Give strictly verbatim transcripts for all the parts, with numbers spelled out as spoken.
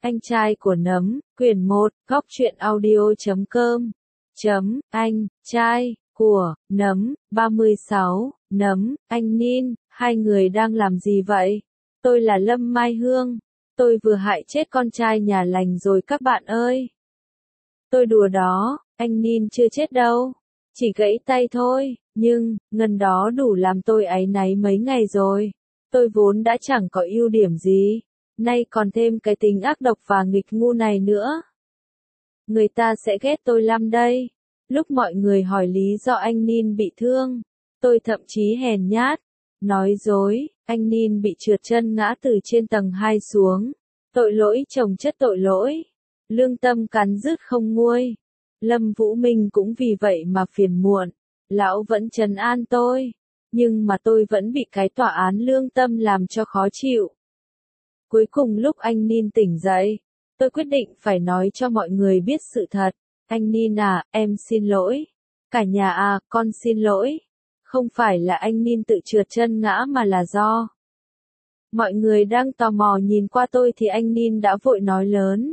Anh trai của nấm, quyển một, góc truyện audio chấm com. Chấm, anh, trai, của, nấm, ba mươi sáu, nấm, anh Nin, hai người đang làm gì vậy? Tôi là Lâm Mai Hương. Tôi vừa hại chết con trai nhà lành rồi các bạn ơi. Tôi đùa đó, anh Nin chưa chết đâu. Chỉ gãy tay thôi, nhưng, ngần đó đủ làm tôi áy náy mấy ngày rồi. Tôi vốn đã chẳng có ưu điểm gì. Nay còn thêm cái tính ác độc và nghịch ngu này nữa. Người ta sẽ ghét tôi lắm đây. Lúc mọi người hỏi lý do anh Nin bị thương, tôi thậm chí hèn nhát, nói dối, anh Nin bị trượt chân ngã từ trên tầng hai xuống. Tội lỗi chồng chất tội lỗi. Lương tâm cắn rứt không nguôi. Lâm Vũ Minh cũng vì vậy mà phiền muộn. Lão vẫn trấn an tôi. Nhưng mà tôi vẫn bị cái tòa án lương tâm làm cho khó chịu. Cuối cùng lúc anh Nin tỉnh dậy, tôi quyết định phải nói cho mọi người biết sự thật. Anh Nin à, em xin lỗi. Cả nhà à, con xin lỗi. Không phải là anh Nin tự trượt chân ngã mà là do. Mọi người đang tò mò nhìn qua tôi thì anh Nin đã vội nói lớn.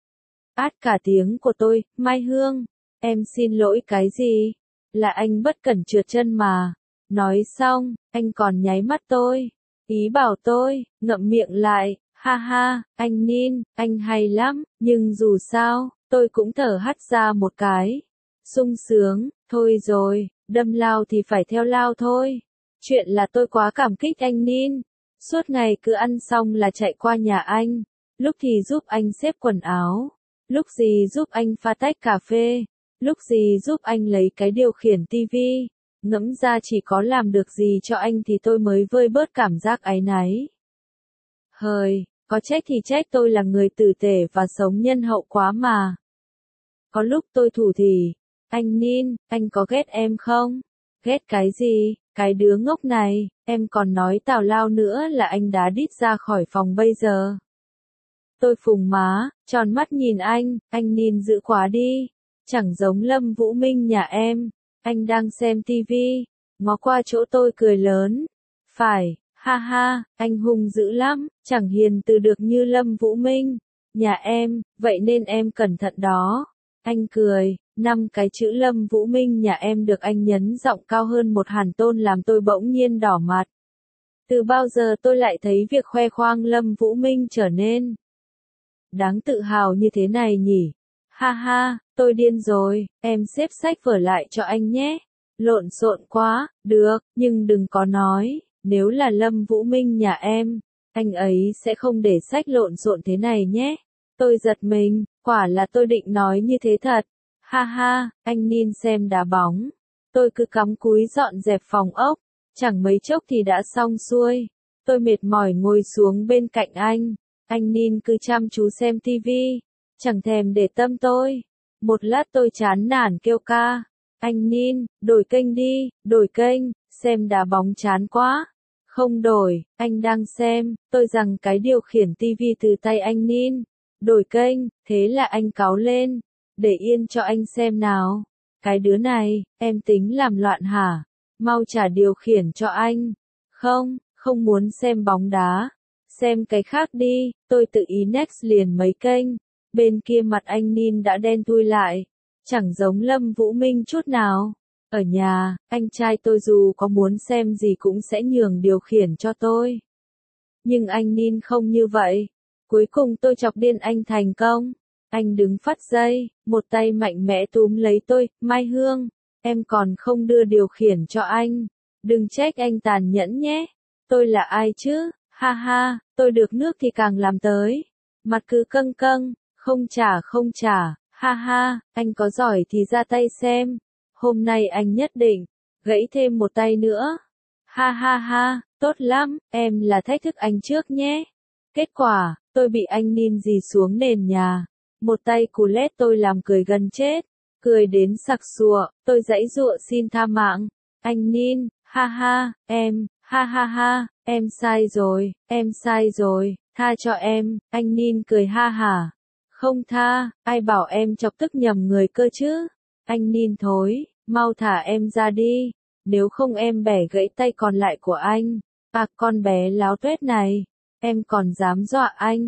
Át cả tiếng của tôi, Mai Hương, em xin lỗi cái gì? Là anh bất cẩn trượt chân mà. Nói xong, anh còn nháy mắt tôi. Ý bảo tôi, ngậm miệng lại, ha ha, anh Nin, anh hay lắm, nhưng dù sao, tôi cũng thở hắt ra một cái. Sung sướng, thôi rồi, đâm lao thì phải theo lao thôi. Chuyện là tôi quá cảm kích anh Nin. Suốt ngày cứ ăn xong là chạy qua nhà anh, lúc thì giúp anh xếp quần áo, lúc gì giúp anh pha tách cà phê, lúc gì giúp anh lấy cái điều khiển tivi. Ngẫm ra chỉ có làm được gì cho anh thì tôi mới vơi bớt cảm giác áy náy. Hời, có trách thì trách tôi là người tử tế và sống nhân hậu quá mà. Có lúc tôi thủ thỉ, anh Nin, anh có ghét em không? Ghét cái gì, cái đứa ngốc này, em còn nói tào lao nữa là anh đá đít ra khỏi phòng bây giờ. Tôi phùng má, tròn mắt nhìn anh, anh Nin dữ quá đi, chẳng giống Lâm Vũ Minh nhà em. Anh đang xem tivi, ngó qua chỗ tôi cười lớn. Phải, ha ha, anh hung dữ lắm, chẳng hiền từ được như Lâm Vũ Minh. Nhà em, vậy nên em cẩn thận đó. Anh cười, năm cái chữ Lâm Vũ Minh nhà em được anh nhấn giọng cao hơn một hàn tôn làm tôi bỗng nhiên đỏ mặt. Từ bao giờ tôi lại thấy việc khoe khoang Lâm Vũ Minh trở nên đáng tự hào như thế này nhỉ? Ha ha, tôi điên rồi, em xếp sách vở lại cho anh nhé. Lộn xộn quá, được, nhưng đừng có nói, nếu là Lâm Vũ Minh nhà em, anh ấy sẽ không để sách lộn xộn thế này nhé. Tôi giật mình, quả là tôi định nói như thế thật. Ha ha, anh Nin xem đá bóng. Tôi cứ cắm cúi dọn dẹp phòng ốc, chẳng mấy chốc thì đã xong xuôi. Tôi mệt mỏi ngồi xuống bên cạnh anh, anh Nin cứ chăm chú xem tivi. Chẳng thèm để tâm tôi. Một lát tôi chán nản kêu ca. Anh Nin, đổi kênh đi, đổi kênh, xem đá bóng chán quá. Không đổi, anh đang xem, tôi giằng cái điều khiển tivi từ tay anh Nin. Đổi kênh, thế là anh cáu lên. Để yên cho anh xem nào. Cái đứa này, em tính làm loạn hả? Mau trả điều khiển cho anh. Không, không muốn xem bóng đá. Xem cái khác đi, tôi tự ý next liền mấy kênh. Bên kia mặt anh Nin đã đen thui lại, chẳng giống Lâm Vũ Minh chút nào. Ở nhà, anh trai tôi dù có muốn xem gì cũng sẽ nhường điều khiển cho tôi. Nhưng anh Nin không như vậy. Cuối cùng tôi chọc điên anh thành công. Anh đứng phắt dây, một tay mạnh mẽ túm lấy tôi, Mai Hương, em còn không đưa điều khiển cho anh. Đừng trách anh tàn nhẫn nhé. Tôi là ai chứ? Ha ha, tôi được nước thì càng làm tới. Mặt cứ căng căng. Không trả không trả, ha ha, anh có giỏi thì ra tay xem. Hôm nay anh nhất định, gãy thêm một tay nữa. Ha ha ha, tốt lắm, em là thách thức anh trước nhé. Kết quả, tôi bị anh Nin dì xuống nền nhà. Một tay cú lét tôi làm cười gần chết. Cười đến sặc sụa, tôi giãy giụa xin tha mạng. Anh Nin, ha ha, em, ha ha ha, em sai rồi, em sai rồi, tha cho em. Anh Nin cười ha hả. Không tha, ai bảo em chọc tức nhầm người cơ chứ? Anh Nin thối, mau thả em ra đi, nếu không em bẻ gãy tay còn lại của anh. À con bé láo tuét này, em còn dám dọa anh,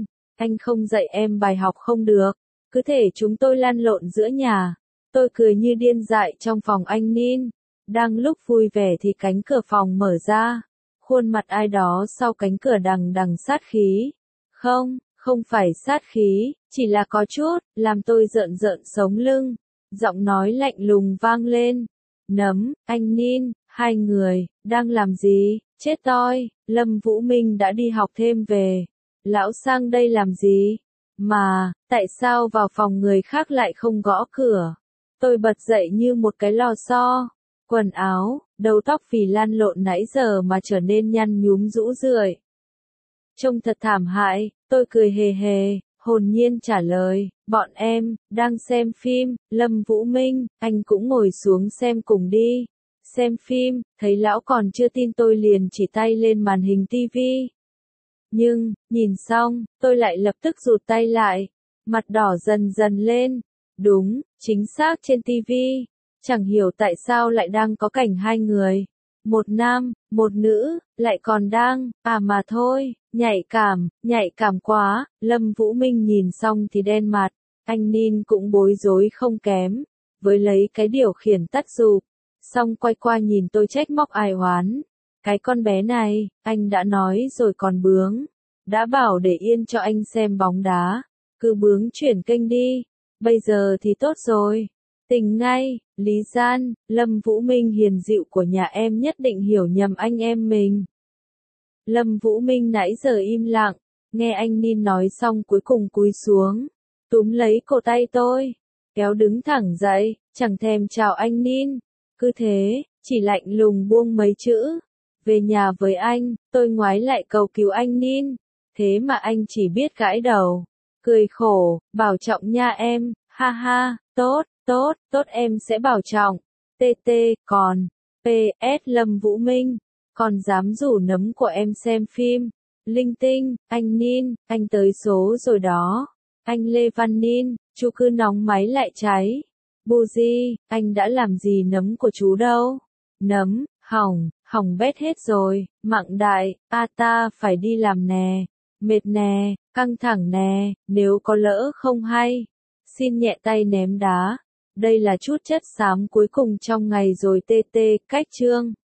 anh không dạy em bài học không được, cứ thể chúng tôi lăn lộn giữa nhà. Tôi cười như điên dại trong phòng anh Nin. Đang lúc vui vẻ thì cánh cửa phòng mở ra. Khuôn mặt ai đó sau cánh cửa đằng đằng sát khí. Không, không phải sát khí, chỉ là có chút, làm tôi rợn rợn sống lưng. Giọng nói lạnh lùng vang lên. Nấm, anh Nin, hai người, đang làm gì? Chết toi, Lâm Vũ Minh đã đi học thêm về. Lão sang đây làm gì? Mà, tại sao vào phòng người khác lại không gõ cửa? Tôi bật dậy như một cái lò xo. Quần áo, đầu tóc vì lan lộn nãy giờ mà trở nên nhăn nhúm rũ rượi. Trông thật thảm hại, tôi cười hề hề, hồn nhiên trả lời, bọn em, đang xem phim, Lâm Vũ Minh, anh cũng ngồi xuống xem cùng đi. Xem phim, thấy lão còn chưa tin tôi liền chỉ tay lên màn hình tivi. Nhưng, nhìn xong, tôi lại lập tức rụt tay lại, mặt đỏ dần dần lên. Đúng, chính xác trên tivi, chẳng hiểu tại sao lại đang có cảnh hai người. Một nam, một nữ, lại còn đang, à mà thôi, nhạy cảm, nhạy cảm quá, Lâm Vũ Minh nhìn xong thì đen mặt, anh Nin cũng bối rối không kém, với lấy cái điều khiển tắt rụp, xong quay qua nhìn tôi trách móc ai oán. Cái con bé này, anh đã nói rồi còn bướng, đã bảo để yên cho anh xem bóng đá, cứ bướng chuyển kênh đi, bây giờ thì tốt rồi. Tỉnh ngay, Lý Gian, Lâm Vũ Minh hiền dịu của nhà em nhất định hiểu nhầm anh em mình. Lâm Vũ Minh nãy giờ im lặng, nghe anh Nin nói xong cuối cùng cúi xuống, túm lấy cổ tay tôi, kéo đứng thẳng dậy, chẳng thèm chào anh Nin, cứ thế, chỉ lạnh lùng buông mấy chữ. Về nhà với anh, tôi ngoái lại cầu cứu anh Nin, thế mà anh chỉ biết gãi đầu, cười khổ, bảo trọng nha em, ha ha, tốt. Tốt, tốt em sẽ bảo trọng. tê tê, còn, pê ét Lâm Vũ Minh, còn dám rủ nấm của em xem phim. Linh tinh, anh Nin, anh tới số rồi đó. Anh Lê Văn Nin, chú cứ nóng máy lại cháy. Bù gì, anh đã làm gì nấm của chú đâu. Nấm, hỏng, hỏng bét hết rồi, Mặng đại, a ta phải đi làm nè. Mệt nè, căng thẳng nè, nếu có lỡ không hay. Xin nhẹ tay ném đá. Đây là chút chất xám cuối cùng trong ngày rồi tê tê, cách chương.